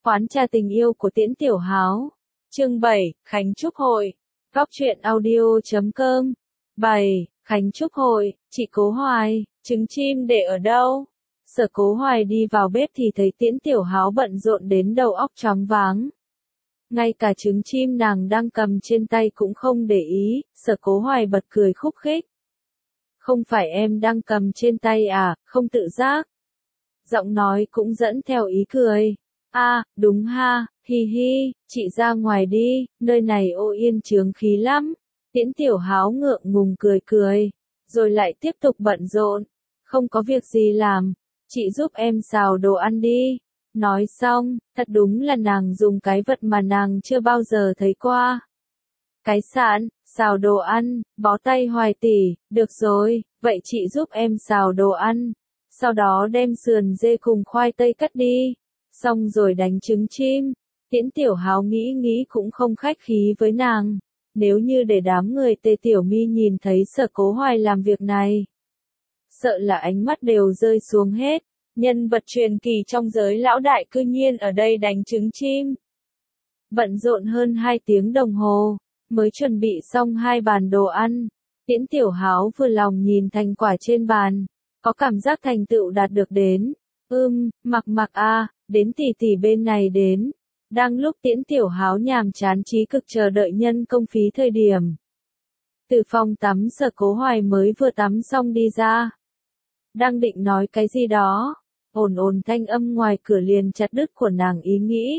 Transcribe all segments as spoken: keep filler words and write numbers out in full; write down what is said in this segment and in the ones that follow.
Quán trà tình yêu của Tiễn Tiểu Háo. Chương bảy, Khánh Trúc Hội. Góc truyện audio chấm com. bảy. Khánh Trúc Hội, chị Cố Hoài, trứng chim để ở đâu? Sở Cố Hoài đi vào bếp thì thấy Tiễn Tiểu Háo bận rộn đến đầu óc choáng váng. Ngay cả trứng chim nàng đang cầm trên tay cũng không để ý, Sở Cố Hoài bật cười khúc khích. Không phải em đang cầm trên tay à, không tự giác. Giọng nói cũng dẫn theo ý cười. À, đúng ha, hi hi, chị ra ngoài đi, nơi này ô yên chướng khí lắm. Tiễn Tiểu Háo ngượng ngùng cười cười, rồi lại tiếp tục bận rộn. Không có việc gì làm, chị giúp em xào đồ ăn đi. Nói xong, thật đúng là nàng dùng cái vật mà nàng chưa bao giờ thấy qua. Cái sạn, xào đồ ăn, bó tay Hoài tỷ, được rồi, vậy chị giúp em xào đồ ăn. Sau đó đem sườn dê cùng khoai tây cắt đi. Xong rồi đánh trứng chim. Tiễn Tiểu Háo nghĩ nghĩ cũng không khách khí với nàng. Nếu như để đám người Tề Tiểu Mi nhìn thấy Sở Cố Hoài làm việc này, sợ là ánh mắt đều rơi xuống hết. Nhân vật truyền kỳ trong giới lão đại cư nhiên ở đây đánh trứng chim. Bận rộn hơn hai tiếng đồng hồ, mới chuẩn bị xong hai bàn đồ ăn. Tiễn Tiểu Háo vừa lòng nhìn thành quả trên bàn, có cảm giác thành tựu đạt được đến. Ưm, mặc mặc a, đến tỷ tỷ bên này đến. Đang lúc Tiễn Tiểu Háo nhàm chán trí cực chờ đợi nhân công phí thời điểm. Từ phòng tắm Sở Cố Hoài mới vừa tắm xong đi ra. Đang định nói cái gì đó, ồn ồn thanh âm ngoài cửa liền chặt đứt của nàng ý nghĩ.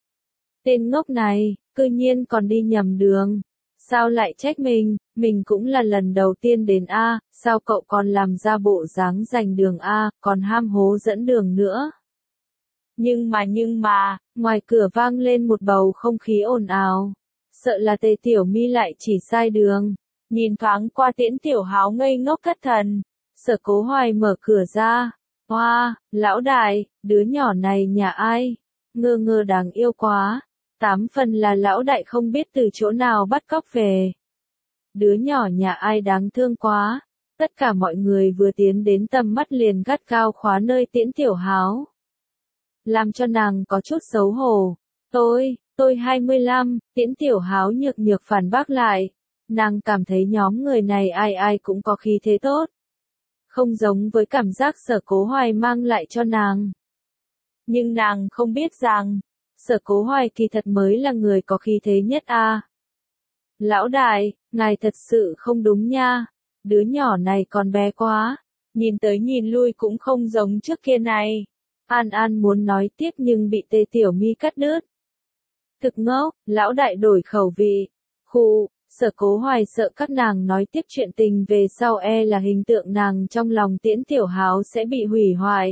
Tên ngốc này, cư nhiên còn đi nhầm đường. Sao lại trách mình, mình cũng là lần đầu tiên đến A, sao cậu còn làm ra bộ dáng giành đường A, còn ham hố dẫn đường nữa. Nhưng mà nhưng mà, ngoài cửa vang lên một bầu không khí ồn ào. Sợ là Tề Tiểu Mi lại chỉ sai đường. Nhìn thoáng qua Tiễn Tiểu Háo ngây ngốc thất thần. Sở Cố Hoài mở cửa ra. Hoa, wow, lão đại, đứa nhỏ này nhà ai? Ngơ ngơ đáng yêu quá. Tám phần là lão đại không biết từ chỗ nào bắt cóc về. Đứa nhỏ nhà ai đáng thương quá. Tất cả mọi người vừa tiến đến tầm mắt liền gắt cao khóa nơi Tiễn Tiểu Háo. Làm cho nàng có chút xấu hổ. Tôi, tôi hai mươi lăm, Tiễn Tiểu Háo nhược nhược phản bác lại. Nàng cảm thấy nhóm người này ai ai cũng có khí thế tốt. Không giống với cảm giác Sở Cố Hoài mang lại cho nàng. Nhưng nàng không biết rằng, Sở Cố Hoài kỳ thật mới là người có khí thế nhất a. À. Lão đại, ngài thật sự không đúng nha. Đứa nhỏ này còn bé quá. Nhìn tới nhìn lui cũng không giống trước kia này. An An muốn nói tiếp nhưng bị Tề Tiểu Mi cắt đứt. Thực ngốc, lão đại đổi khẩu vị. Khụ, Sở Cố Hoài sợ các nàng nói tiếp chuyện tình về sau e là hình tượng nàng trong lòng Tiễn Tiểu Háo sẽ bị hủy hoại.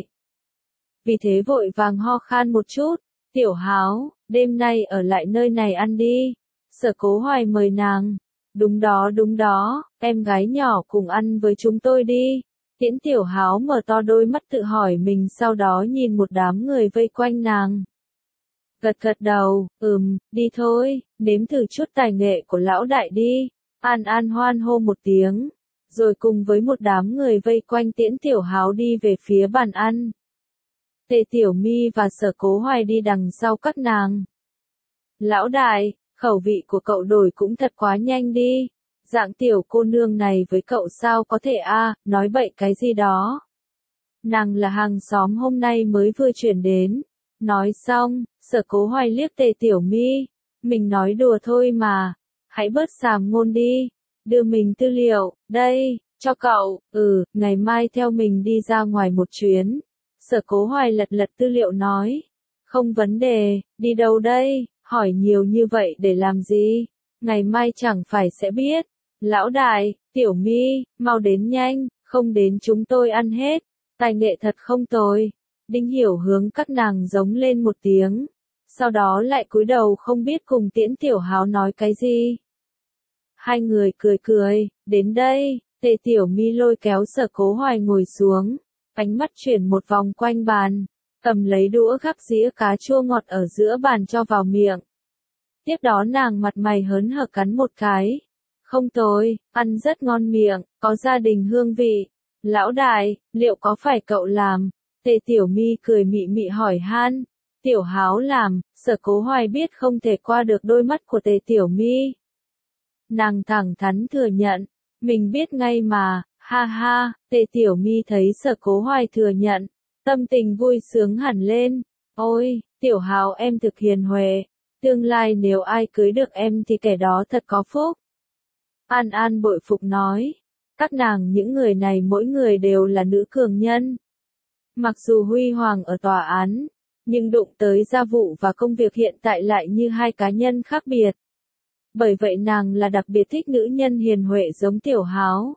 Vì thế vội vàng ho khan một chút. Tiểu Háo, đêm nay ở lại nơi này ăn đi. Sở Cố Hoài mời nàng. Đúng đó đúng đó, em gái nhỏ cùng ăn với chúng tôi đi. Tiễn Tiểu Háo mở to đôi mắt tự hỏi mình, sau đó nhìn một đám người vây quanh nàng. Gật gật đầu, ừm, đi thôi, nếm thử chút tài nghệ của lão đại đi. An An hoan hô một tiếng, rồi cùng với một đám người vây quanh Tiễn Tiểu Háo đi về phía bàn ăn. Tề Tiểu Mi và Sở Cố Hoài đi đằng sau các nàng. Lão đại, khẩu vị của cậu đổi cũng thật quá nhanh đi. Dạng tiểu cô nương này với cậu sao có thể a, à, nói bậy cái gì đó. Nàng là hàng xóm hôm nay mới vừa chuyển đến. Nói xong, Sở Cố Hoài liếc Tề Tiểu Mi. Mình nói đùa thôi mà. Hãy bớt xàm ngôn đi. Đưa mình tư liệu, đây, cho cậu. Ừ, ngày mai theo mình đi ra ngoài một chuyến. Sở Cố Hoài lật lật tư liệu nói. Không vấn đề, đi đâu đây, hỏi nhiều như vậy để làm gì? Ngày mai chẳng phải sẽ biết. Lão đại, Tiểu Mi, mau đến nhanh, không đến chúng tôi ăn hết. Tài nghệ thật không tồi. Đinh Hiểu hướng các nàng giống lên một tiếng. Sau đó lại cúi đầu không biết cùng Tiễn Tiểu Háo nói cái gì. Hai người cười cười, đến đây, Tề Tiểu Mi lôi kéo Sở Cố Hoài ngồi xuống. Ánh mắt chuyển một vòng quanh bàn. Cầm lấy đũa gắp dĩa cá chua ngọt ở giữa bàn cho vào miệng. Tiếp đó nàng mặt mày hớn hở cắn một cái. Không tồi, ăn rất ngon miệng, có gia đình hương vị. Lão đại, liệu có phải cậu làm? Tề Tiểu Mi cười mị mị hỏi han. Tiểu Háo làm, Sở Cố Hoài biết không thể qua được đôi mắt của Tề Tiểu My. Nàng thẳng thắn thừa nhận, mình biết ngay mà, ha ha, Tề Tiểu My thấy Sở Cố Hoài thừa nhận, tâm tình vui sướng hẳn lên, ôi, Tiểu Háo em thực hiền huệ, tương lai nếu ai cưới được em thì kẻ đó thật có phúc. An An bội phục nói, các nàng những người này mỗi người đều là nữ cường nhân. Mặc dù huy hoàng ở tòa án, nhưng đụng tới gia vụ và công việc hiện tại lại như hai cá nhân khác biệt. Bởi vậy nàng là đặc biệt thích nữ nhân hiền huệ giống Tiểu Háo.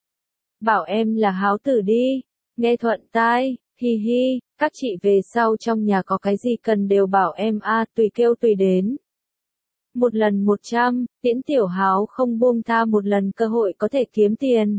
Bảo em là Háo tử đi, nghe thuận tai, hi hi, các chị về sau trong nhà có cái gì cần đều bảo em a, tùy kêu tùy đến. Một lần một trăm, Tiễn Tiểu Háo không buông tha một lần cơ hội có thể kiếm tiền.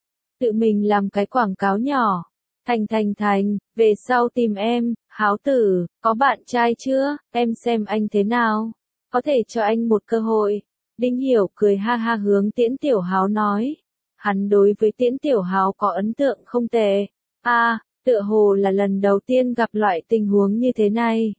Tự mình làm cái quảng cáo nhỏ. Thành thành thành, về sau tìm em, Háo tử, có bạn trai chưa, em xem anh thế nào, có thể cho anh một cơ hội. Đinh Hiểu cười ha ha hướng Tiễn Tiểu Háo nói. Hắn đối với Tiễn Tiểu Háo có ấn tượng không tệ. A, à, tựa hồ là lần đầu tiên gặp loại tình huống như thế này.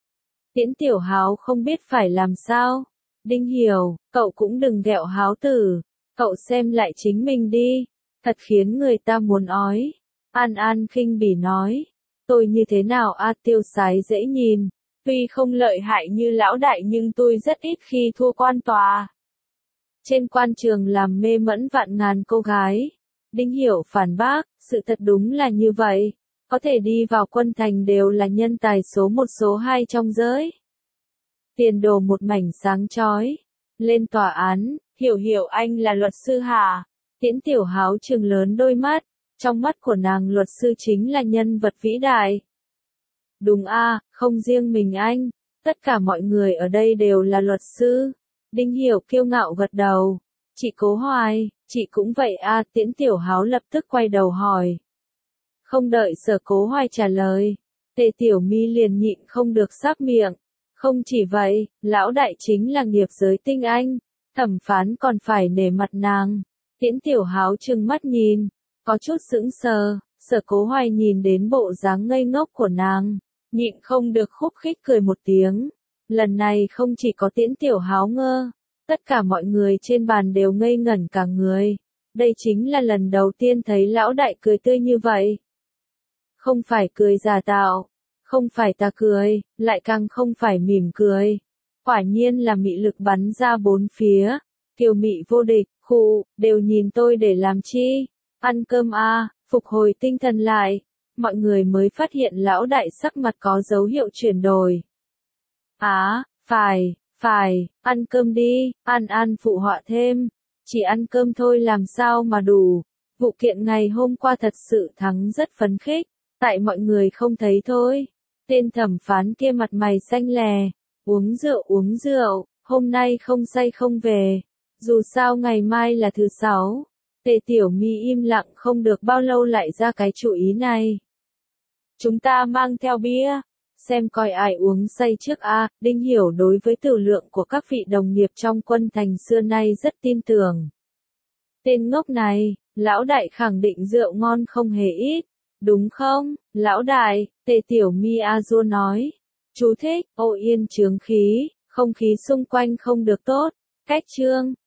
Tiễn Tiểu Háo không biết phải làm sao. Đinh Hiểu, cậu cũng đừng ghẹo Háo tử, cậu xem lại chính mình đi, thật khiến người ta muốn ói. An An khinh bỉ nói, tôi như thế nào a, tiêu sái dễ nhìn, tuy không lợi hại như lão đại nhưng tôi rất ít khi thua quan tòa. Trên quan trường làm mê mẫn vạn ngàn cô gái. Đinh Hiểu phản bác, sự thật đúng là như vậy, có thể đi vào quân thành đều là nhân tài số một số hai trong giới. Tiền đồ một mảnh sáng chói. Lên tòa án, Hiểu Hiểu anh là luật sư hả? Tiễn Tiểu Háo trừng lớn đôi mắt, trong mắt của nàng luật sư chính là nhân vật vĩ đại. Đúng a, không riêng mình anh, tất cả mọi người ở đây đều là luật sư. Đinh Hiểu kiêu ngạo gật đầu. Chị Cố Hoài, chị cũng vậy a, Tiễn Tiểu Háo lập tức quay đầu hỏi. Không đợi Sở Cố Hoài trả lời, Tề Tiểu My liền nhịn không được sắp miệng. Không chỉ vậy, lão đại chính là nghiệp giới tinh anh, thẩm phán còn phải nể mặt nàng. Tiễn Tiểu Háo trừng mắt nhìn, có chút sững sờ, Sở Cố Hoài nhìn đến bộ dáng ngây ngốc của nàng, nhịn không được khúc khích cười một tiếng. Lần này không chỉ có Tiễn Tiểu Háo ngơ, tất cả mọi người trên bàn đều ngây ngẩn cả người. Đây chính là lần đầu tiên thấy lão đại cười tươi như vậy. Không phải cười giả tạo, không phải ta cười, lại càng không phải mỉm cười. Quả nhiên là mị lực bắn ra bốn phía, kiều mị vô địch, khụ, đều nhìn tôi để làm chi. Ăn cơm a, phục hồi tinh thần lại, mọi người mới phát hiện lão đại sắc mặt có dấu hiệu chuyển đổi. Á, phải, phải, ăn cơm đi, An An phụ họa thêm, chỉ ăn cơm thôi làm sao mà đủ. Vụ kiện ngày hôm qua thật sự thắng rất phấn khích, tại mọi người không thấy thôi. Tên thẩm phán kia mặt mày xanh lè, uống rượu uống rượu, hôm nay không say không về, dù sao ngày mai là thứ sáu. Tề Tiểu My im lặng không được bao lâu lại ra cái chủ ý này. Chúng ta mang theo bia, xem coi ai uống say trước a. Đinh Hiểu đối với tử lượng của các vị đồng nghiệp trong quân thành xưa nay rất tin tưởng. Tên ngốc này, lão đại khẳng định rượu ngon không hề ít, đúng không, lão đại? Tề Tiểu My a dua nói. Chú thích, ô yên chướng khí, không khí xung quanh không được tốt. Cách chương.